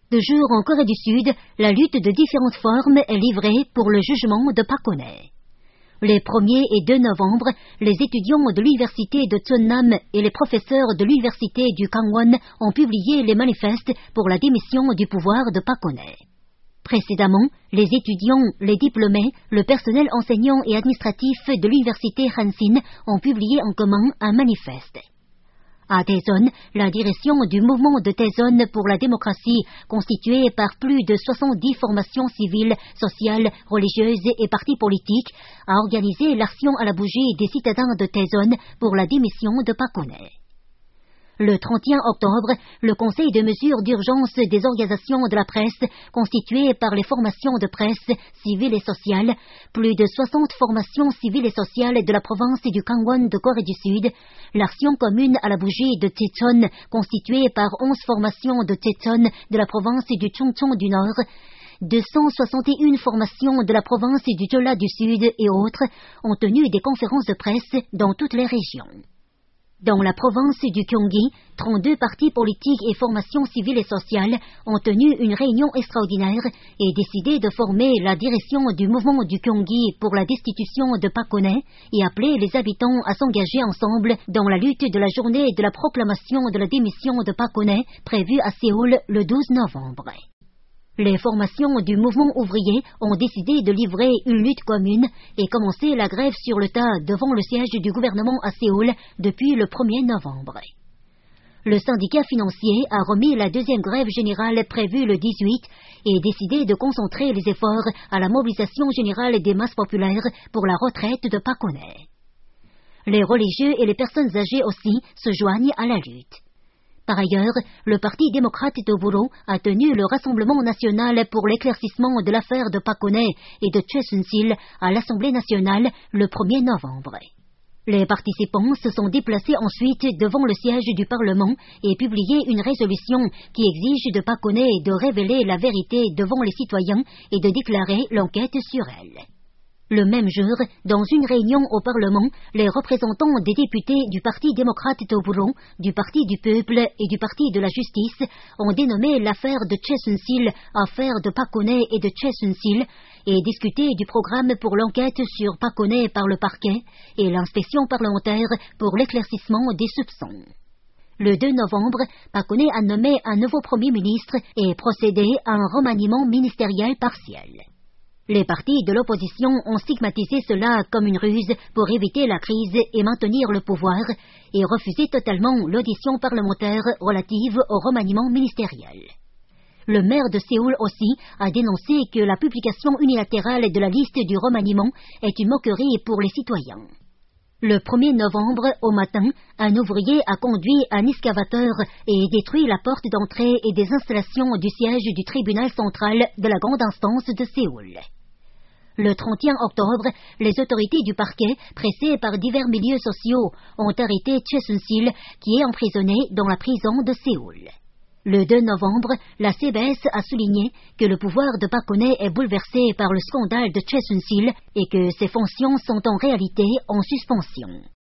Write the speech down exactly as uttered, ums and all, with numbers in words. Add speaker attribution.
Speaker 1: De jour en Corée du Sud, la lutte de différentes formes est livrée pour le jugement de Park Geun-hye. Les premier et deux novembre, les étudiants de l'université de Jeonnam et les professeurs de l'université du Gangwon ont publié les manifestes pour la démission du pouvoir de Park Geun-hye. Précédemment, les étudiants, les diplômés, le personnel enseignant et administratif de l'université Hansin ont publié en commun un manifeste. À Daejeon, la direction du mouvement de Daejeon pour la démocratie, constituée par plus de soixante-dix formations civiles, sociales, religieuses et partis politiques, a organisé l'action à la bougie des citadins de Daejeon pour la démission de Park Geun-hye. Le trente et un octobre, le Conseil de mesures d'urgence des organisations de la presse, constitué par les formations de presse civiles et sociales, plus de soixante formations civiles et sociales de la province du Gangwon de Corée du Sud, l'action commune à la bougie de Daejeon, constituée par onze formations de Daejeon de la province du Chungcheong du Nord, deux cent soixante et une formations de la province du Jeolla du Sud et autres, ont tenu des conférences de presse dans toutes les régions. Dans la province du Gyeonggi, trente-deux partis politiques et formations civiles et sociales ont tenu une réunion extraordinaire et décidé de former la direction du mouvement du Gyeonggi pour la destitution de Park Geun-hye et appelé les habitants à s'engager ensemble dans la lutte de la journée de la proclamation de la démission de Park Geun-hye prévue à Séoul le douze novembre. Les formations du mouvement ouvrier ont décidé de livrer une lutte commune et commencer la grève sur le tas devant le siège du gouvernement à Séoul depuis le premier novembre. Le syndicat financier a remis la deuxième grève générale prévue le dix-huit et décidé de concentrer les efforts à la mobilisation générale des masses populaires pour la retraite de Park Geun-hye. Les religieux et les personnes âgées aussi se joignent à la lutte. Par ailleurs, le Parti démocrate de Bureau a tenu le Rassemblement national pour l'éclaircissement de l'affaire de Park Geun-hye et de Choi Soon-sil à l'Assemblée nationale le premier novembre. Les participants se sont déplacés ensuite devant le siège du Parlement et publié une résolution qui exige de Park Geun-hye de révéler la vérité devant les citoyens et de déclarer l'enquête sur elle. Le même jour, dans une réunion au Parlement, les représentants des députés du Parti démocrate de Bureau, du Parti du peuple et du Parti de la justice ont dénommé l'affaire de Choi Soon-sil affaire de Park Geun-hye et de Choi Soon-sil et discuté du programme pour l'enquête sur Park Geun-hye par le parquet et l'inspection parlementaire pour l'éclaircissement des soupçons. Le deux novembre, Park Geun-hye a nommé un nouveau Premier ministre et procédé à un remaniement ministériel partiel. Les partis de l'opposition ont stigmatisé cela comme une ruse pour éviter la crise et maintenir le pouvoir et refusé totalement l'audition parlementaire relative au remaniement ministériel. Le maire de Séoul aussi a dénoncé que la publication unilatérale de la liste du remaniement est une moquerie pour les citoyens. Le premier novembre, au matin, un ouvrier a conduit un excavateur et détruit la porte d'entrée et des installations du siège du tribunal central de la grande instance de Séoul. Le trente et un octobre, les autorités du parquet, pressées par divers milieux sociaux, ont arrêté Choi Soon-sil, qui est emprisonné dans la prison de Séoul. Le deux novembre, la C B S a souligné que le pouvoir de Park Geun-hye est bouleversé par le scandale de Choi Soon-sil et que ses fonctions sont en réalité en suspension.